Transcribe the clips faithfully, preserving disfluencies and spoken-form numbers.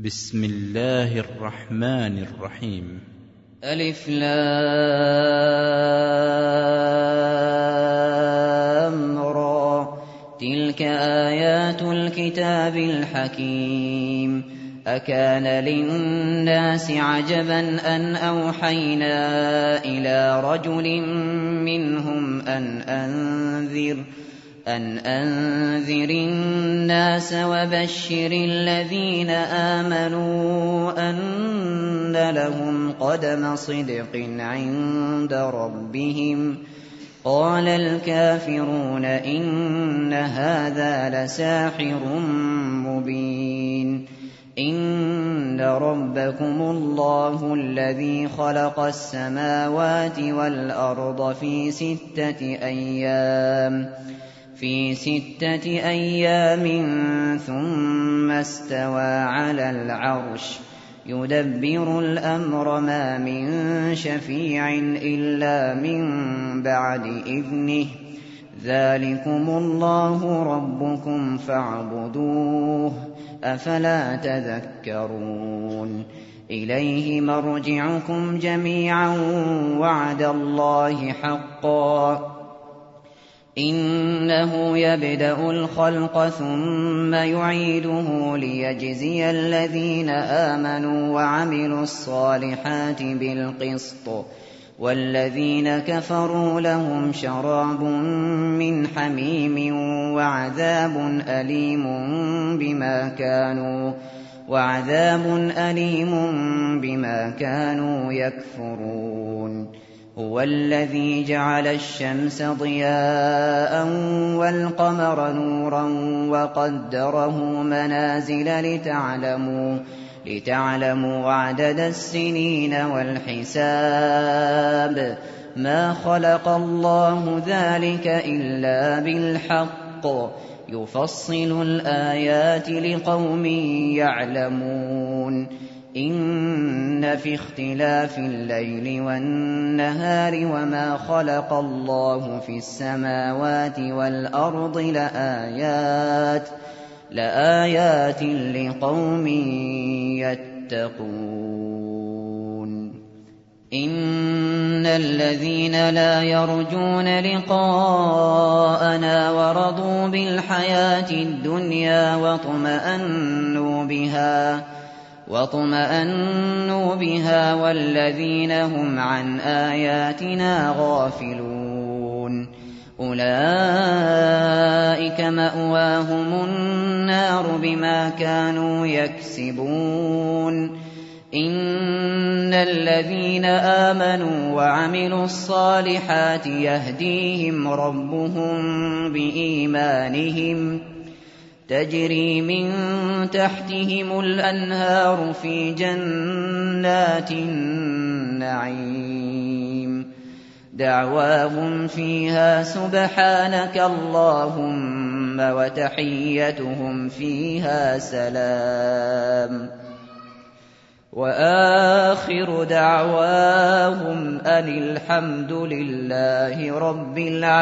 بسم الله الرحمن الرحيم. ألف لام را تلك آيات الكتاب الحكيم. أكان للناس عجبا أن أوحينا إلى رجل منهم أن أنذر أن أنذر الناس وبشر الذين آمنوا أن لهم قدم صدق عند ربهم. قال الكافرون إن هذا لساحر مبين. إن ربكم الله الذي خلق السماوات والأرض في ستة أيام في ستة أيام ثم استوى على العرش يدبر الأمر ما من شفيع إلا من بعد إذنه. ذلكم الله ربكم فاعبدوه أفلا تذكرون. إليه مرجعكم جميعا وعد الله حقا إنه يبدأ الخلق ثم يعيده ليجزي الذين آمنوا وعملوا الصالحات بالقسط والذين كفروا لهم شراب من حميم وعذاب أليم بما كانوا وعذاب أليم بما كانوا يكفرون. هو الذي جعل الشمس ضياء والقمر نورا وقدره منازل لتعلموا لتعلموا عدد السنين والحساب. ما خلق الله ذلك إلا بالحق يفصل الآيات لقوم يعلمون. إن في اختلاف الليل والنهار وما خلق الله في السماوات والأرض لآيات لآيات لقوم يتقون. إن الذين لا يرجون لقاءنا ورضوا بالحياة الدنيا واطمأنوا بها واطمأنوا بها والذين هم عن آياتنا غافلون أولئك مأواهم النار بما كانوا يكسبون. إن الذين آمنوا وعملوا الصالحات يهديهم ربهم بإيمانهم تجري من تحتهم الأنهار في جنات النعيم. دعواهم فيها سبحانك اللهم وتحيتهم فيها سلام. وآخر دعواهم أن الحمد لله رب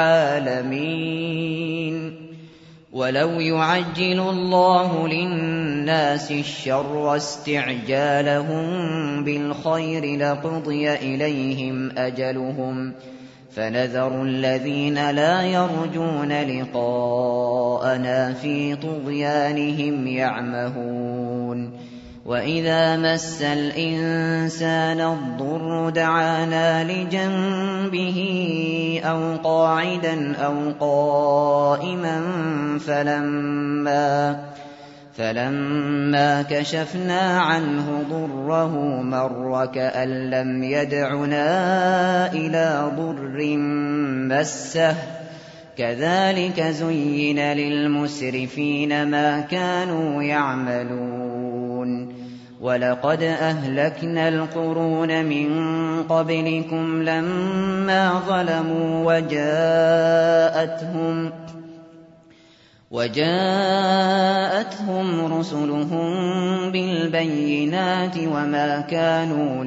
العالمين. ولو يعجل الله للناس الشر استعجالهم بالخير لقضي إليهم أجلهم فنذر الذين لا يرجون لقاءنا في طغيانهم يعمهون. وإذا مس الإنسان الضر دعانا لجنبه أو قاعدا أو قائما فلما فلما كشفنا عنه ضره مر كأن لم يدعنا إلى ضر مسه. كذلك زين للمسرفين ما كانوا يعملون. ولقد أهلكنا القرون من قبلكم لما ظلموا وجاءتهم وجاءتهم رسلهم بالبينات وما كانوا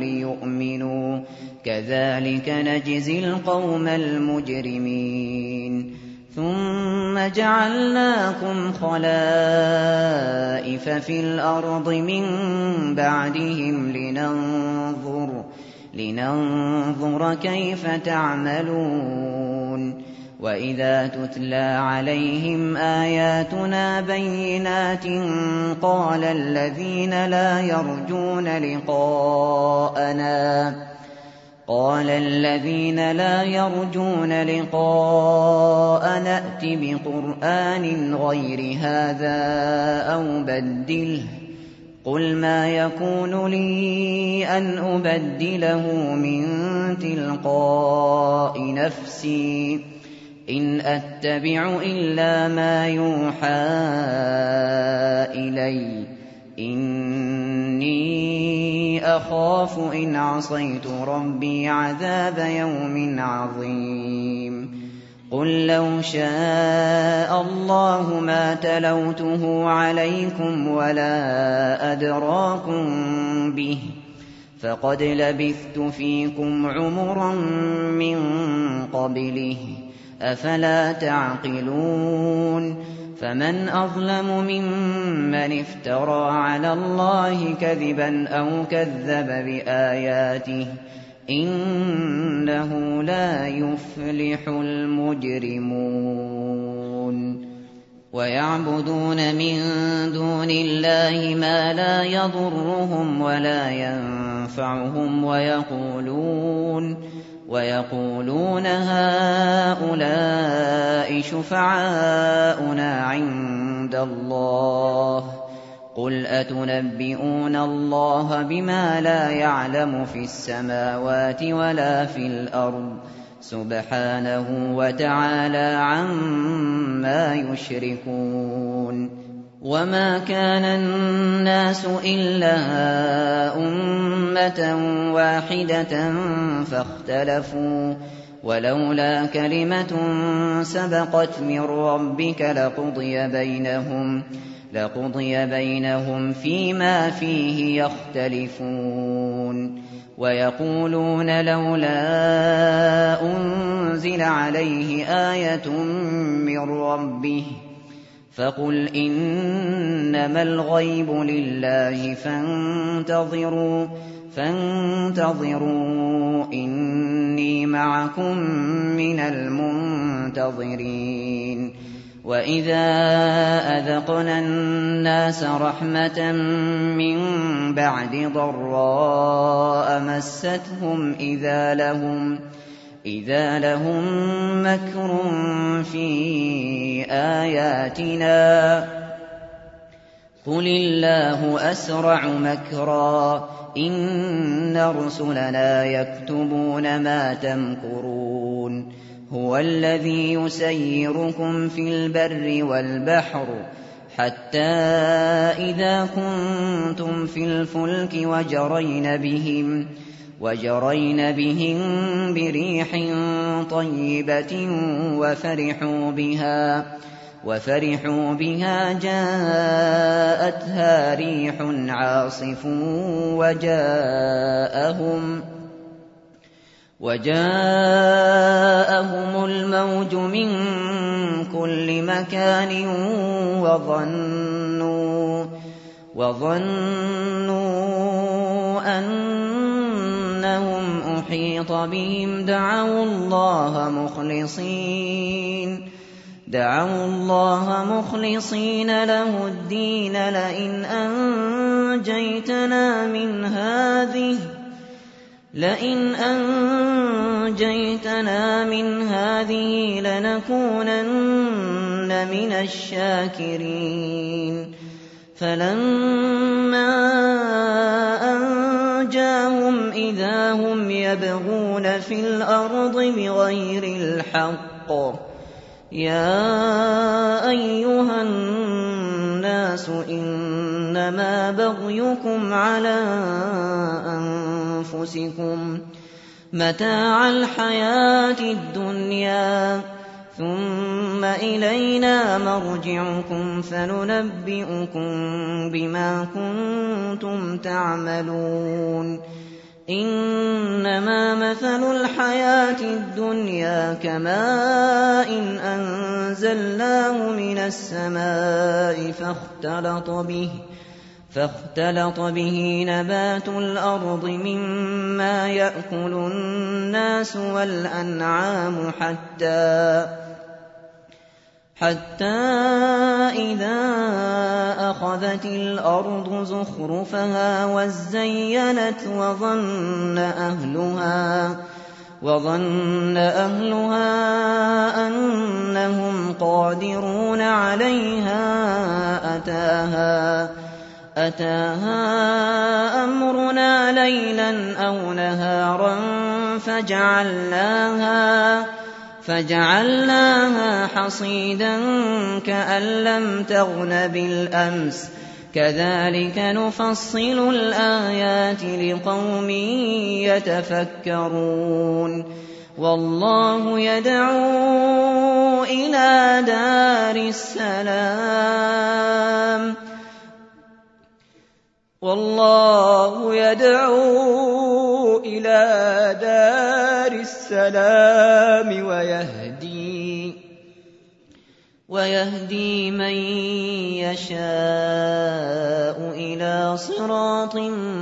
ليؤمنوا. كذلك نجزي القوم المجرمين. ثم جعلناكم خلائف في الأرض من بعدهم لننظر, لننظر كيف تعملون وإذا تتلى عليهم آياتنا بينات قال الذين لا يرجون لقاءنا قال الذين لا يرجون لقاءنا ائت بقرآن غير هذا أو بدله قل ما يكون لي أن أبدله من تلقاء نفسي إن أتبع إلا ما يوحى إلي إني أخاف إن عصيت ربي عذاب يوم عظيم قل لو شاء الله ما تلوته عليكم ولا أدراكم به فقد لبثت فيكم عمرا من قبله أفلا تعقلون فمن أظلم ممن افترى على الله كذبا أو كذب بآياته إنه لا يفلح المجرمون ويعبدون من دون الله ما لا يضرهم ولا ينفعهم ويقولون ويقولون هؤلاء شفعاؤنا عند الله قل أتنبئون الله بما لا يعلم في السماوات ولا في الأرض سبحانه وتعالى عما يشركون وما كان الناس إلا أمة واحدة فاختلفوا ولولا كلمة سبقت من ربك لقضي بينهم لقضي بينهم فيما فيه يختلفون ويقولون لولا أنزل عليه آية من ربه فقل إنما الغيب لله فانتظروا فانتظروا إني معكم من المنتظرين وإذا أذقنا الناس رحمة من بعد ضراء مستهم إذا لهم إذا لهم مكر في آياتنا قل الله أسرع مكرا إن رسلنا يكتبون ما تمكرون هو الذي يسيركم في البر والبحر حتى إذا كنتم في الفلك وجرين بهم وجرين بهم بريح طيبة وفرحوا بها وفرحوا بها جاءتها ريح عاصف وجاءهم وجاءهم الموج من كل مكان وظنوا وظنوا أنهم أحيط بهم دعوا الله مخلصين دعوا الله مخلصين له الدين لئن أنجيتنا من هذه لئن أنجيتنا من هذه لنكونن من الشاكرين فلما أنجاهم إذا هم يبغون في الأرض بغير الحق يا أيها الناس إنما بغيكم على أنفسكم متاع الحياة الدنيا ثم إلينا مرجعكم فننبئكم بما كنتم تعملون إنما مثل الحياة الدنيا كماء أنزلناه من السماء فاختلط به فاختلط به نبات الأرض مما يأكل الناس والأنعام حتى حتى إذا أخذت الأرض زخرفها وزينت وظن أهلها وظن أهلها أنهم قادرون عليها أتاها أتاها أمرنا ليلا أو نهارا فجعلناها فجعلناها حصيدا كأن لم تغن بالأمس كذلك نفصل الآيات لقوم يتفكرون والله يدعو إلى دار السلام والله يدعو إلى دار السلام ويهدي ويهدي من يشاء إلى صراط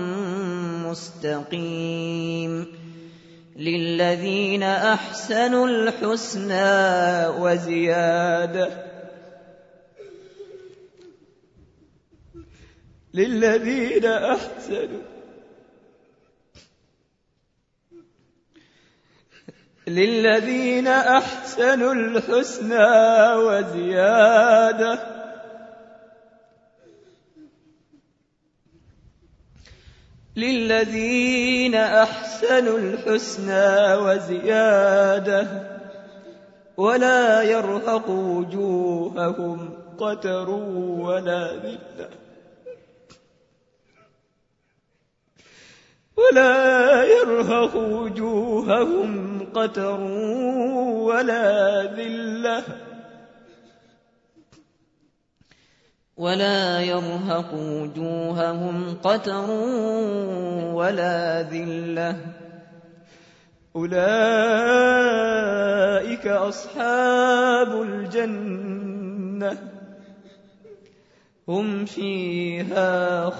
مستقيم للذين أحسنوا الحسنى وزيادة للذين أحسنوا للذين أحسنوا الحسنى وزيادة للذين أحسنوا الحسنى وزيادة ولا يرهق وجوههم قتر ولا ذلة ولا يرهق وجوههم قتر ولا ذلة ولا يرهق وجوههم قتر ولا ذلة أولئك أصحاب الجنة هم فيها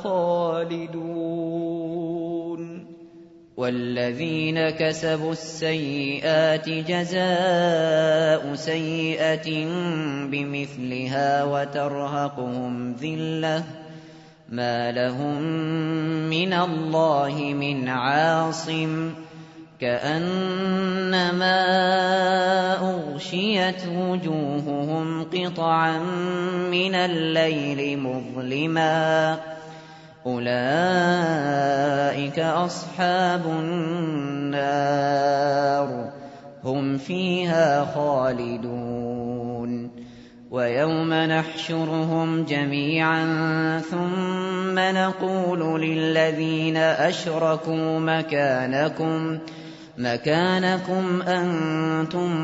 خالدون والذين كسبوا السيئات جزاء سيئة بمثلها وترهقهم ذلة ما لهم من الله من عاصم كأنما أغشيت وجوههم قطعا من الليل مظلما أولئك أصحاب النار هم فيها خالدون ويوم نحشرهم جميعا ثم نقول للذين أشركوا مكانكم مكانكم أنتم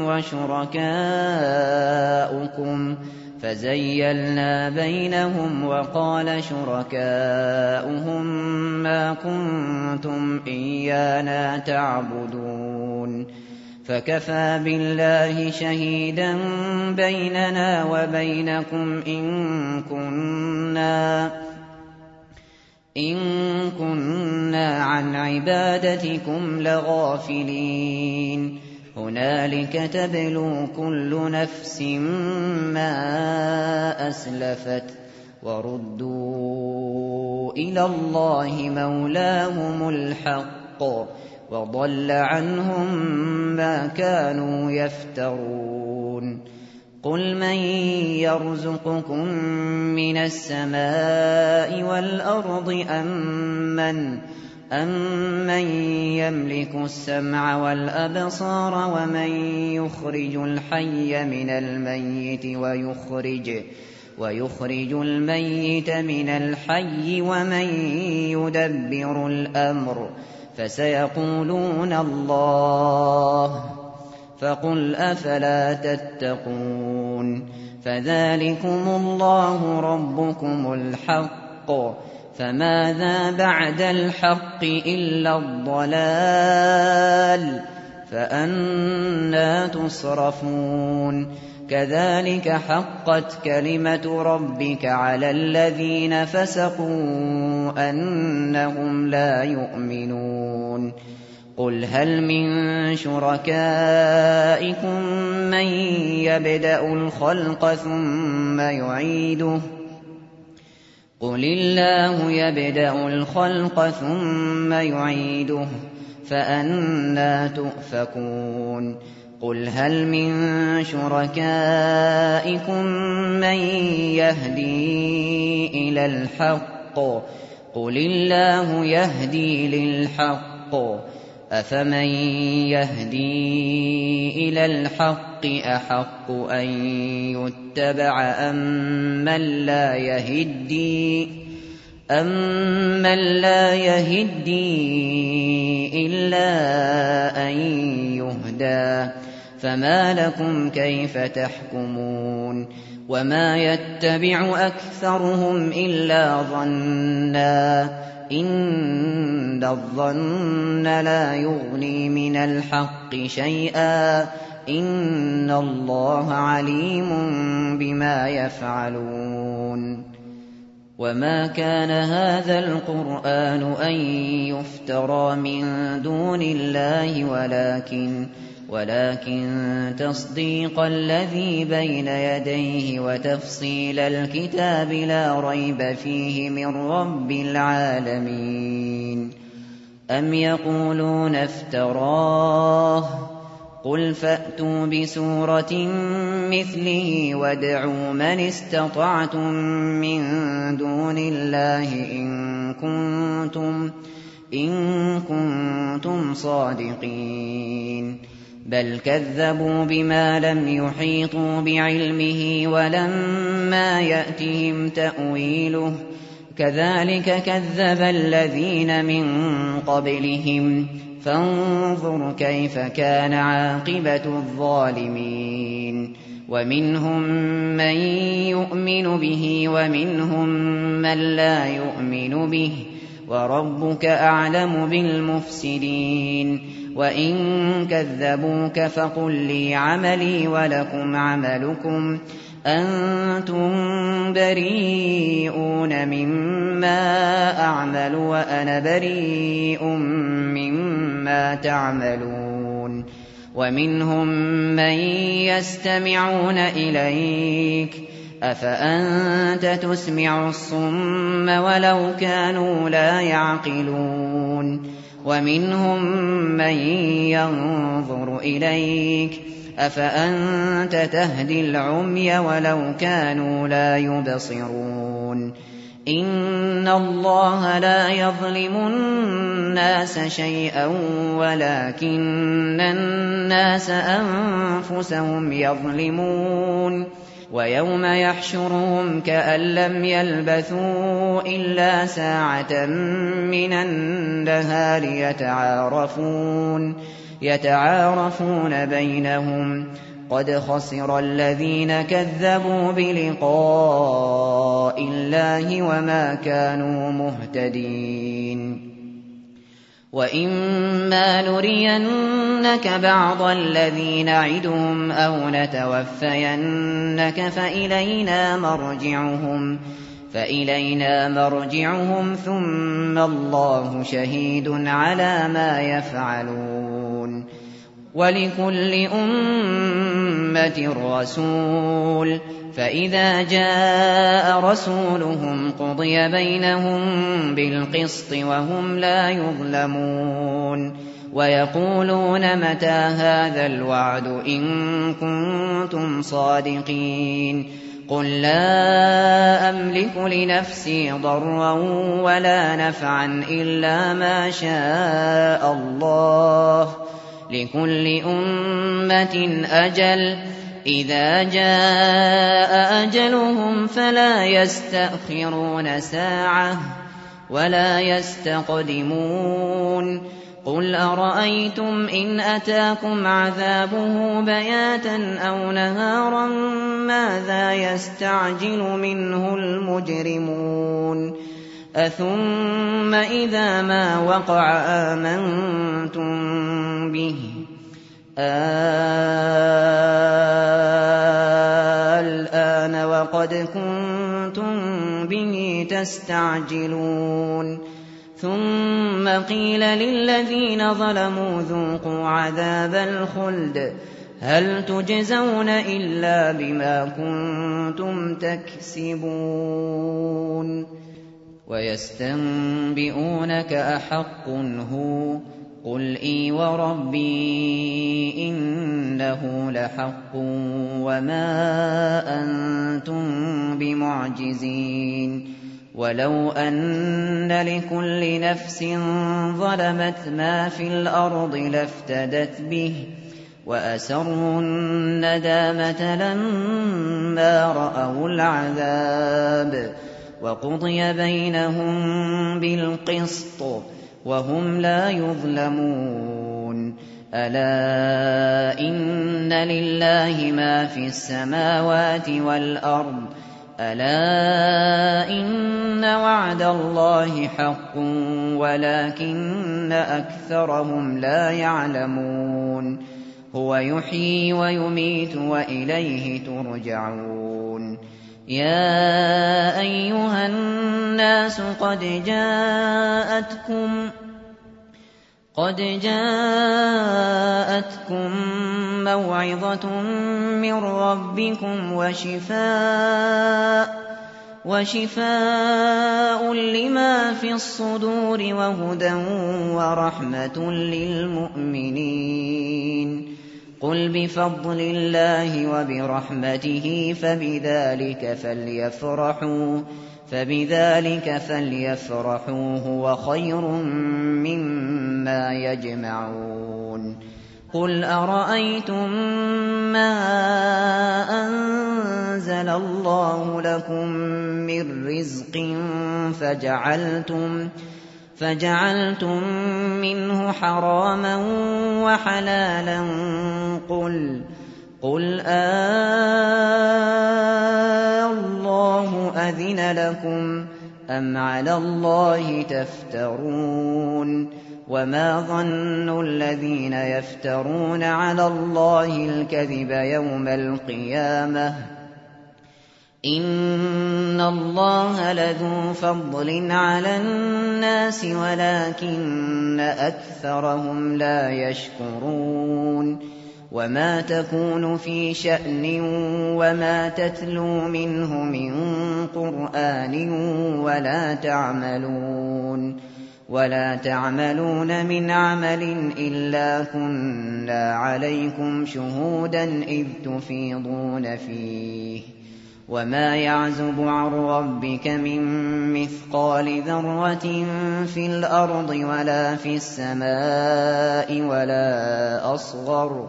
وشركاؤكم فزيلنا بينهم وقال شركاؤهم ما كنتم إيانا تعبدون فكفى بالله شهيدا بيننا وبينكم إن كنا إن كنا عن عبادتكم لغافلين هنالك تبلو كل نفس ما أسلفت وردوا إلى الله مولاهم الحق وضل عنهم ما كانوا يفترون قل من يرزقكم من السماء والأرض أمن أمن يملك السمع والأبصار ومن يخرج الحي من الميت ويخرج ويخرج الميت من الحي ومن يدبر الأمر فسيقولون الله فقل أفلا تتقون فذلكم الله ربكم الحق فماذا بعد الحق إلا الضلال فأنى تصرفون كذلك حقت كلمة ربك على الذين فسقوا أنهم لا يؤمنون قل هل من شركائكم من يبدأ الخلق ثم يعيده قل الله يبدأ الخلق ثم يعيده فأنى تؤفكون قل هل من شركائكم من يهدي إلى الحق قل الله يهدي للحق أفمن يهدي إلى الحق أحق أن يتبع أمن لا يهدي أمن لا يهدي إلا أن يهدى فما لكم كيف تحكمون وما يتبع أكثرهم إلا ظنا إن الظن لا يغني من الحق شيئا إن الله عليم بما يفعلون وما كان هذا القرآن أن يفترى من دون الله ولكن ولكن تصديق الذي بين يديه وتفصيل الكتاب لا ريب فيه من رب العالمين أم يقولون افتراه قل فأتوا بسورة مثله وادعوا من استطعتم من دون الله إن كنتم, إن كنتم صادقين بل كذبوا بما لم يحيطوا بعلمه ولما يأتهم تأويله كذلك كذب الذين من قبلهم فانظر كيف كان عاقبة الظالمين ومنهم من يؤمن به ومنهم من لا يؤمن به وربك أعلم بالمفسدين وإن كذبوك فقل لي عملي ولكم عملكم أنتم بريئون مما أعمل وأنا بريء مما تعملون ومنهم من يستمعون إليك أفأنت تسمع الصم ولو كانوا لا يعقلون ومنهم من ينظر إليك أفأنت تهدي العمي ولو كانوا لا يبصرون إن الله لا يظلم الناس شيئا ولكن الناس أنفسهم يظلمون ويوم يحشرهم كأن لم يلبثوا إلا ساعة من النهار يتعارفون يتعارفون بينهم قد خسر الذين كذبوا بلقاء الله وما كانوا مهتدين وإما نرينك بعض الذي نعدهم أو نتوفينك فإلينا مرجعهم فإلينا مرجعهم ثم الله شهيد على ما يفعلون ولكل أمة رسول فإذا جاء رسولهم قضي بينهم بالقسط وهم لا يظلمون ويقولون متى هذا الوعد إن كنتم صادقين قل لا أملك لنفسي ضرا ولا نفعا إلا ما شاء الله لكل أمة أجل إذا جاء أجلهم فلا يستأخرون ساعة ولا يستقدمون قل أرأيتم إن أتاكم عذابه بياتا أو نهارا ماذا يستعجل منه المجرمون أثم إذا ما وقع آمنتم به الآن وقد كنتم به تستعجلون ثم قيل للذين ظلموا ذوقوا عذاب الخلد هل تجزون إلا بما كنتم تكسبون ويستنبئونك أحق هو قل إي وربي إنه لحق وما أنتم بمعجزين ولو أن لكل نفس ظلمت ما في الأرض لافتدت به وأسروا الندامة لما رأوا العذاب وقضي بينهم بالقسط وهم لا يظلمون ألا إن لله ما في السماوات والأرض ألا إن وعد الله حق ولكن أكثرهم لا يعلمون هو يحيي ويميت وإليه ترجعون يا أيها الناس قد جاءتكم قد جاءتكم موعظة من ربكم وشفاء وشفاء لما في الصدور وهدى ورحمة للمؤمنين قل بفضل الله وبرحمته فبذلك فليفرحوا فبذلك فليفرحوا هو خير مما يجمعون قل أرأيتم ما أنزل الله لكم من رزق فجعلتم فجعلتم منه حراما وحلالا قل قل آه الله أذن لكم أم على الله تفترون وما ظن الذين يفترون على الله الكذب يوم القيامة إن الله لذو فضل على الناس ولكن أكثرهم لا يشكرون وما تكون في شأن وما تتلو منه من قرآن ولا تعملون ولا تعملون من عمل إلا كنا عليكم شهودا إذ تفيضون فيه وما يعزب عن ربك من مثقال ذرة في الأرض ولا في السماء ولا أصغر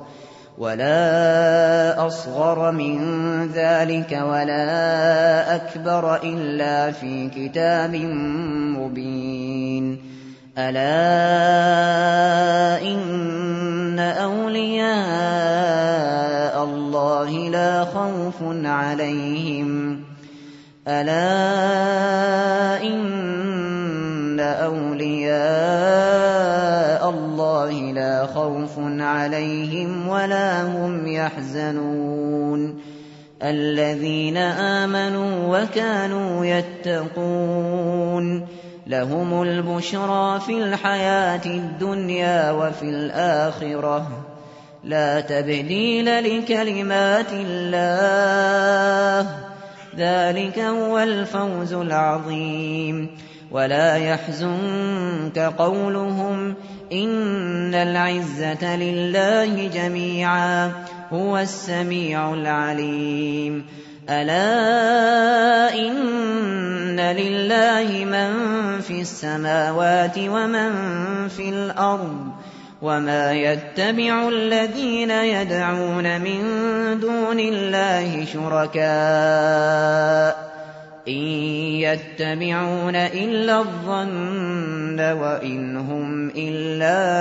ولا أصغر من ذلك ولا أكبر إلا في كتاب مبين ألا إن أولياء الله لا خوف عليهم ألا إن أولياء الله لا خوف عليهم ولا هم يحزنون الذين آمنوا وكانوا يتقون لهم البشرى في الحياة الدنيا وفي الآخرة لا تبديل لكلمات الله ذلك هو الفوز العظيم ولا يحزنك قولهم إن العزة لله جميعا هو السميع العليم ألا إن لله من في السماوات ومن في الأرض وما يتبع الذين يدعون من دون الله شركاء إن يتبعون إلا الظن وإن هم إلا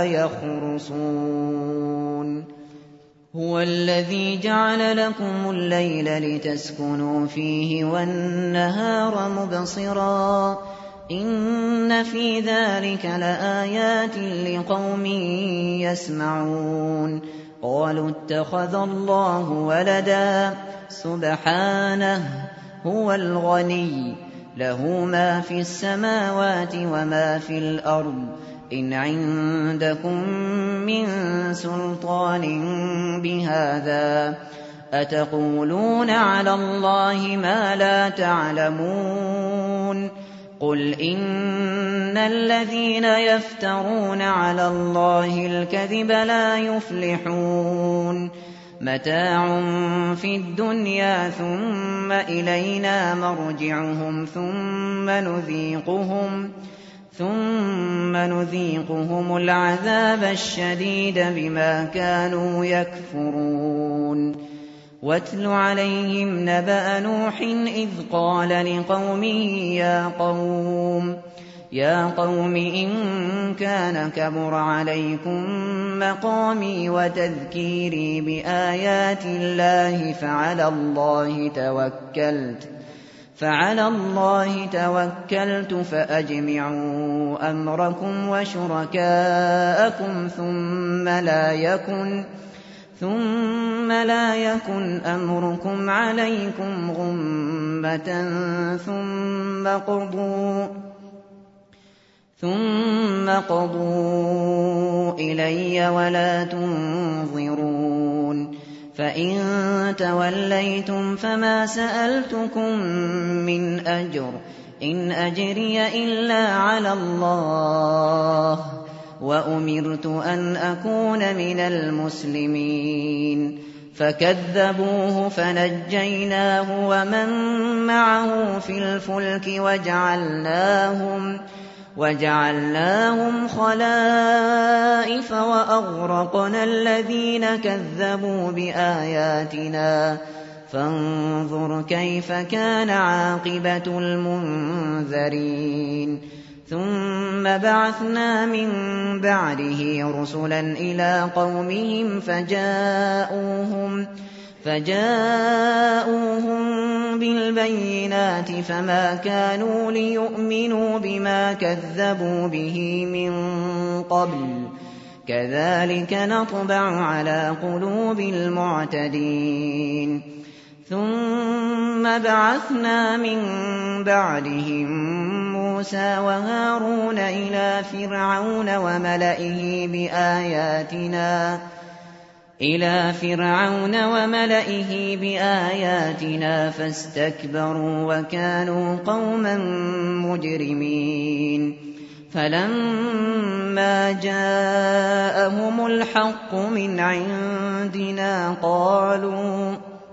يخرصون هو الذي جعل لكم الليل لتسكنوا فيه والنهار مبصرا إِنَّ فِي ذَلِكَ لَآيَاتٍ لِقَوْمٍ يَسْمَعُونَ قَالُوا اتَّخَذَ اللَّهُ وَلَدًا سُبْحَانَهُ هُوَ الْغَنِيُّ لَهُ مَا فِي السَّمَاوَاتِ وَمَا فِي الْأَرْضِ إِنْ عِندَكُم مِّن سُلْطَانٍ بِهَٰذَا أَتَقُولُونَ عَلَى اللَّهِ مَا لَا تَعْلَمُونَ قُلْ إِنَّ الَّذِينَ يَفْتَرُونَ عَلَى اللَّهِ الْكَذِبَ لَا يُفْلِحُونَ مَتَاعٌ فِي الدُّنْيَا ثُمَّ إِلَيْنَا مَرْجِعُهُمْ ثُمَّ نُذِيقُهُمْ ثُمَّ نُذِيقُهُمُ الْعَذَابَ الشَّدِيدَ بِمَا كَانُوا يَكْفُرُونَ وَاتْلُ عَلَيْهِمْ نَبَأَ نُوحٍ إِذْ قَالَ لِقَوْمِهِ يَا قَوْمِ يَا قَوْمِ إِن كَانَ كَبُرَ عَلَيْكُم مَّقَامِي وَتَذْكِيرِي بِآيَاتِ اللَّهِ فَعَلَى اللَّهِ تَوَكَّلْتُ فَعَلَى اللَّهِ تَوَكَّلْتُ فَأَجْمِعُوا أَمْرَكُمْ وَشُرَكَاءَكُمْ ثُمَّ لَا يَكُنْ ثُمَّ لَا يَكُنْ أَمْرُكُمْ عَلَيْكُمْ غُمَّةً ثُمَّ قُضُوا ثُمَّ قَضُوا إِلَيَّ وَلَا تُنظِرُونِ فَإِن تَوَلَّيْتُمْ فَمَا سَأَلْتُكُم مِّنْ أَجْرٍ إِنْ أَجْرِيَ إِلَّا عَلَى اللَّهِ وَأُمِرْتُ أَنْ أَكُونَ مِنَ الْمُسْلِمِينَ فَكَذَّبُوهُ فَنَجَّيْنَاهُ وَمَن مَّعَهُ فِي الْفُلْكِ وَجَعَلْنَاهُمْ وَجَعَلْنَاهُمْ خَلَائِفَ وَأَغْرَقْنَا الَّذِينَ كَذَّبُوا بِآيَاتِنَا فَانظُرْ كَيْفَ كَانَ عَاقِبَةُ الْمُنذَرِينَ ثُمَّ بَعَثْنَا مِن بَعْدِهِ رُسُلًا إِلَىٰ قَوْمِهِمْ فَجَاءُوهُم فَجَاءُوهُم بِالْبَيِّنَاتِ فَمَا كَانُوا لِيُؤْمِنُوا بِمَا كَذَّبُوا بِهِ مِن قَبْلُ كَذَٰلِكَ نَطْبَعُ عَلَىٰ قُلُوبِ الْمُعْتَدِينَ ثُمَّ بَعَثْنَا مِن بَعْدِهِم مُّوسَىٰ وَهَارُونَ إِلَىٰ فِرْعَوْنَ وَمَلَئِهِ بِآيَاتِنَا إِلَىٰ فِرْعَوْنَ وَمَلَئِهِ بِآيَاتِنَا فَاسْتَكْبَرُوا وَكَانُوا قَوْمًا مُّجْرِمِينَ فَلَمَّا جَاءَهُمُ الْحَقُّ مِنْ عِندِنَا قَالُوا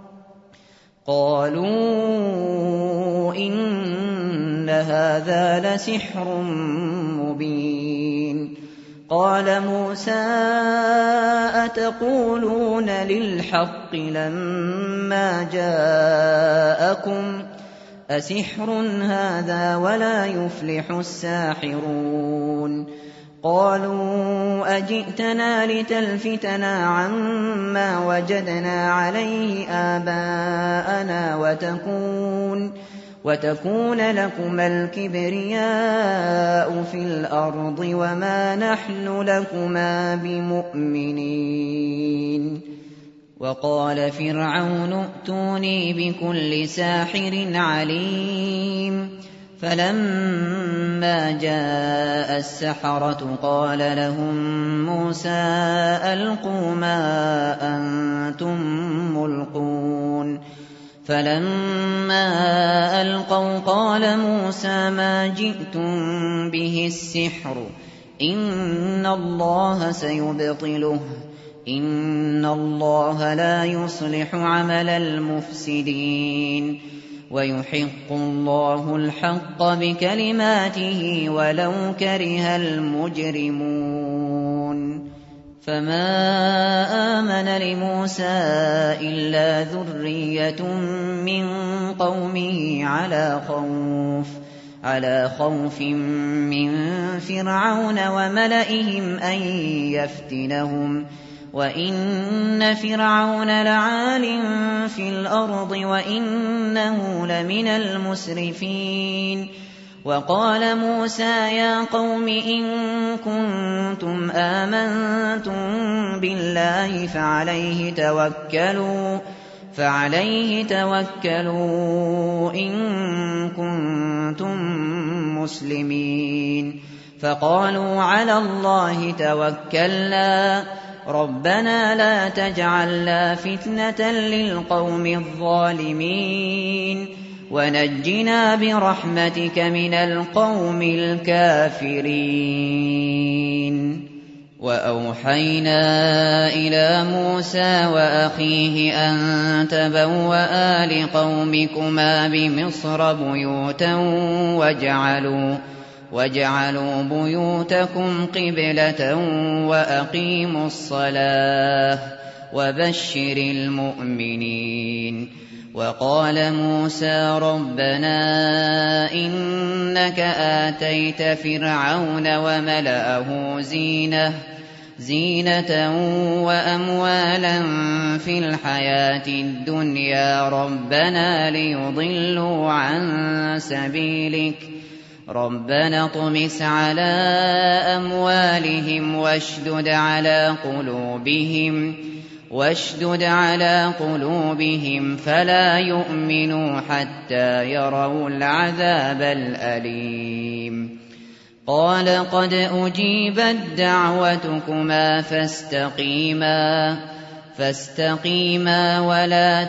قَالُوا إِنَّ هَٰذَا لَسِحْرٌ مُّبِينٌ قَالَ مُوسَىٰ أَتَقُولُونَ لِلْحَقِّ لَمَّا جَاءَكُمْ أَسِحْرٌ هَٰذَا وَلَا يُفْلِحُ السَّاحِرُونَ قَالُوا أَجِئْتَنَا لِتَلْفِتَنَا عَمَّا وَجَدْنَا عَلَيْهِ آبَاءَنَا وَتَكُونَ وَتَكُونَ لَكُمَا الْكِبْرِيَاءُ فِي الْأَرْضِ وَمَا نَحْنُ لَكُمَا بِمُؤْمِنِينَ وَقَالَ فِرْعَوْنُ ائْتُونِي بِكُلِّ سَاحِرٍ عَلِيمٍ فَلَمَّا جَاءَ السَّحَرَةُ قَالَ لَهُم مُّوسَىٰ أَلْقُوا مَا أَنتُم مُّلْقُونَ فَلَمَّا أَلْقَوْا قَالَ مُوسَىٰ مَا جِئْتُم بِهِ السِّحْرُ إِنَّ اللَّهَ سَيُبْطِلُهُ إِنَّ اللَّهَ لَا يُصْلِحُ عَمَلَ الْمُفْسِدِينَ وَيُحِقُّ اللَّهُ الْحَقَّ بِكَلِمَاتِهِ وَلَوْ كَرِهَ الْمُجْرِمُونَ فَمَا آمَنَ لِمُوسَىٰ إِلَّا ذُرِّيَّةٌ مِّن قَوْمِهِ عَلَىٰ خَوْفٍ عَلَىٰ خَوْفٍ مِّن فِرْعَوْنَ وَمَلَئِهِمْ أَن يَفْتِنَهُمْ وَإِنَّ فِرْعَوْنَ لَعَالٍ فِي الْأَرْضِ وَإِنَّهُ لَمِنَ الْمُسْرِفِينَ وقال موسى يا قوم إن كنتم آمنتم بالله فعليه توكلوا فعليه توكلوا إن كنتم مسلمين فقالوا على الله توكلنا ربنا لا تجعلنا فتنة للقوم الظالمين ونجنا برحمتك من القوم الكافرين وأوحينا إلى موسى وأخيه أن تبوأ لقومكما بمصر بيوتا واجعلوا واجعلوا بيوتكم قبلة وأقيموا الصلاة وبشر المؤمنين وقال موسى ربنا إنك آتيت فرعون وملأه زينة زينة وأموالا في الحياة الدنيا ربنا ليضلوا عن سبيلك ربنا اطمس على أموالهم واشدد على قلوبهم واشدد على قلوبهم فلا يؤمنوا حتى يروا العذاب الأليم قال قد أجيبت دعوتكما فاستقيما فاستقيما ولا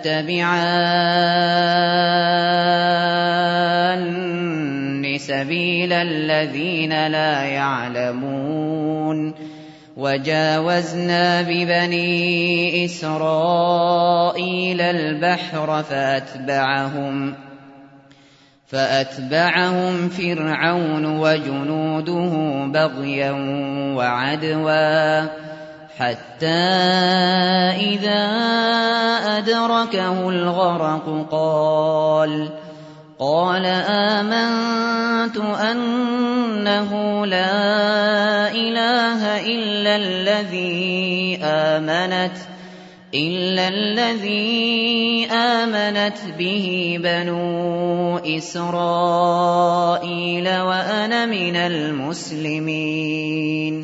تتبعان سبيل الذين لا يعلمون وجاوزنا ببني إسرائيل البحر فأتبعهم فأتبعهم فرعون وجنوده بغيا وعدوا حتى إذا أدركه الغرق قال قال آمنت أنه لا إله إلا الذي آمنت إلا الذي آمنت به بنو إسرائيل وأنا من المسلمين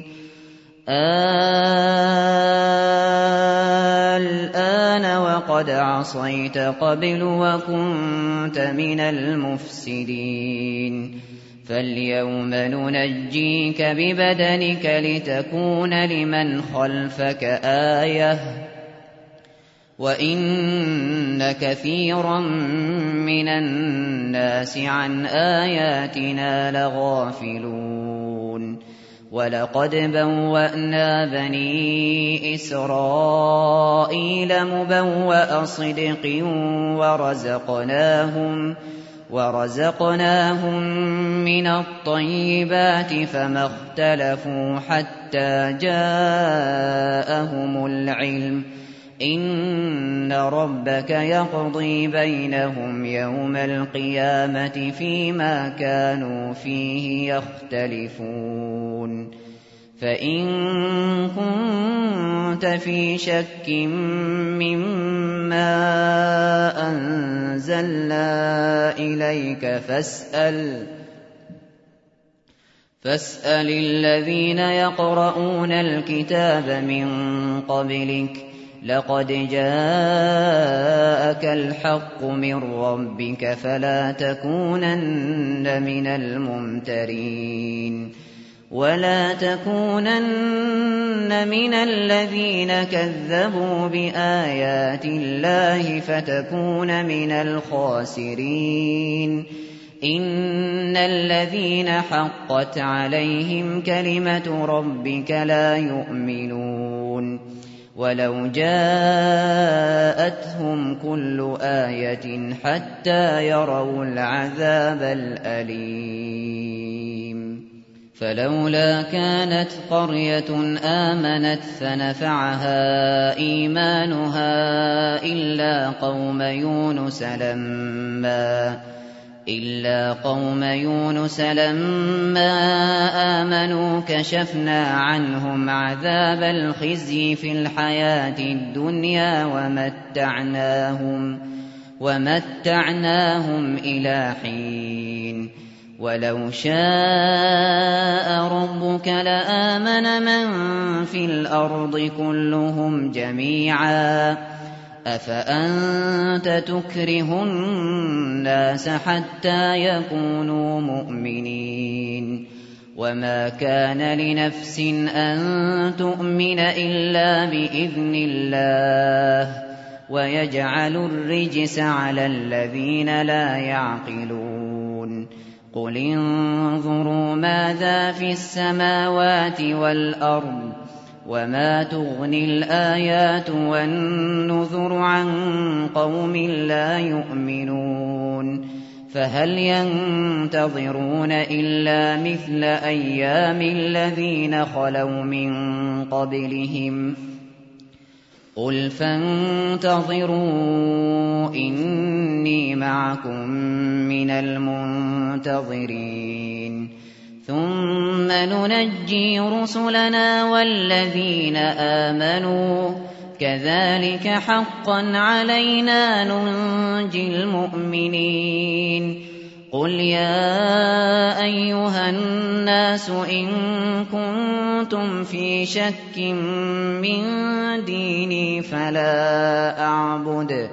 الآن وقد عصيت قبل وكنت من المفسدين فاليوم ننجيك ببدنك لتكون لمن خلفك آية وإن كثيرا من الناس عن آياتنا لغافلون ولقد بوأنا بني إسرائيل مبوأ صدق ورزقناهم ورزقناهم من الطيبات فما اختلفوا حتى جاءهم العلم إن ربك يقضي بينهم يوم القيامة فيما كانوا فيه يختلفون فإن كنت في شك مما أنزلنا إليك فاسأل فاسأل الذين يقرؤون الكتاب من قبلك لقد جاءك الحق من ربك فلا تكونن من الممترين ولا تكونن من الذين كذبوا بآيات الله فتكون من الخاسرين إن الذين حقت عليهم كلمة ربك لا يؤمنون ولو جاءتهم كل آية حتى يروا العذاب الأليم فلولا كانت قرية آمنت فنفعها إيمانها إلا قوم يونس لما إلا قوم يونس لما آمنوا كشفنا عنهم عذاب الخزي في الحياة الدنيا ومتعناهم ومتعناهم إلى حين وَلَوْ شَاءَ رَبُّكَ لَآمَنَ مَن فِي الْأَرْضِ كُلُّهُمْ جَمِيعًا أَفَأَنتَ تُكْرِهُ النَّاسَ حَتَّىٰ يَكُونُوا مُؤْمِنِينَ وَمَا كَانَ لِنَفْسٍ أَن تُؤْمِنَ إِلَّا بِإِذْنِ اللَّهِ وَيَجْعَلُ الرِّجْسَ عَلَى الَّذِينَ لَا يَعْقِلُونَ قُلِ انظُرُوا مَاذَا فِي السَّمَاوَاتِ وَالْأَرْضِ وَمَا تُغْنِي الْآيَاتُ وَالنُّذُرُ عَن قَوْمٍ لَّا يُؤْمِنُونَ فَهَلْ يَنتَظِرُونَ إِلَّا مِثْلَ أَيَّامِ الَّذِينَ خَلَوْا مِن قَبْلِهِمْ ۚ قُلْ فَانتَظِرُوا إِنِّي مَعَكُم مِّنَ الْمُنتَظِرِينَ ثُمَّ نُنَجِّي رُسُلَنَا وَالَّذِينَ آمَنُوا ۚ كَذَٰلِكَ حَقًّا عَلَيْنَا نُنجِي الْمُؤْمِنِينَ قُلْ يَا أَيُّهَا النَّاسُ إِن كُنتُمْ فِي شَكٍّ مِّن دِينِي فَلَا أَعْبُدُ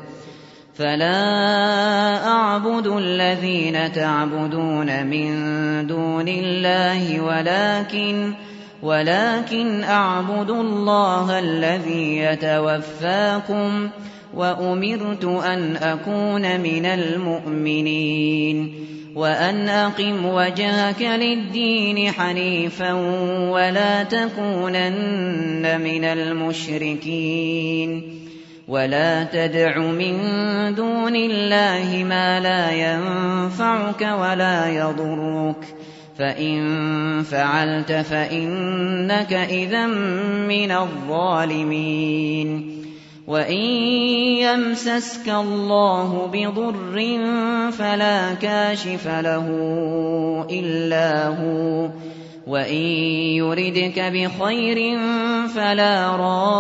فَلَا أَعْبُدُ الَّذِينَ تَعْبُدُونَ مِن دُونِ اللَّهِ وَلَٰكِنْ وَلَٰكِنْ أَعْبُدُ اللَّهَ الَّذِي يَتَوَفَّاكُمْ ۖ وَأُمِرْتُ أَنْ أَكُونَ مِنَ الْمُؤْمِنِينَ وَأَنْ أَقِمْ وَجْهَكَ لِلدِّينِ حَنِيفًا وَلَا تَكُونَنَّ مِنَ الْمُشْرِكِينَ وَلَا تَدْعُ مِن دُونِ اللَّهِ مَا لَا يَنفَعُكَ وَلَا يَضُرُّكَ ۖ فَإِن فَعَلْتَ فَإِنَّكَ إِذًا مِّنَ الظَّالِمِينَ وَإِن يَمْسَسْكَ اللَّهُ بِضُرٍّ فَلَا كَاشِفَ لَهُ إِلَّا هُوَ ۖ وَإِن يُرِدْكَ بِخَيْرٍ فَلَا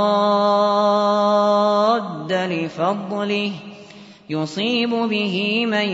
رَادَّ لِفَضْلِهِ ۚ يُصِيبُ بِهِ مَن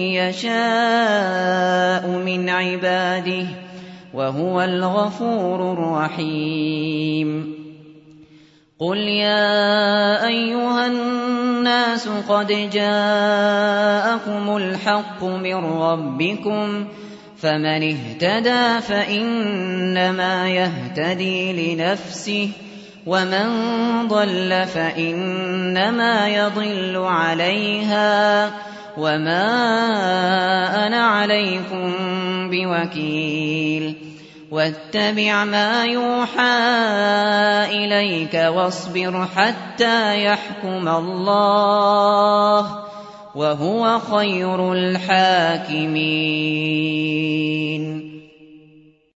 يَشَاءُ مِنْ عِبَادِهِ ۚ وَهُوَ الْغَفُورُ الرَّحِيمُ قُلْ يَا أَيُّهَا النَّاسُ قَدْ جَاءَكُمُ الْحَقُّ مِن رَّبِّكُمْ ۖ فَمَنِ اهْتَدَىٰ فَإِنَّمَا يَهْتَدِي لِنَفْسِهِ ۖ وَمَن ضَلَّ فَإِنَّمَا يَضِلُّ عَلَيْهَا ۖ وَمَا أَنَا عَلَيْكُم بِوَكِيلٍ وَاتَّبِعْ مَا يُوحَىٰ إِلَيْكَ وَاصْبِرْ حَتَّىٰ يَحْكُمَ اللَّهُ ۚ وَهُوَ خَيْرُ الْحَاكِمِينَ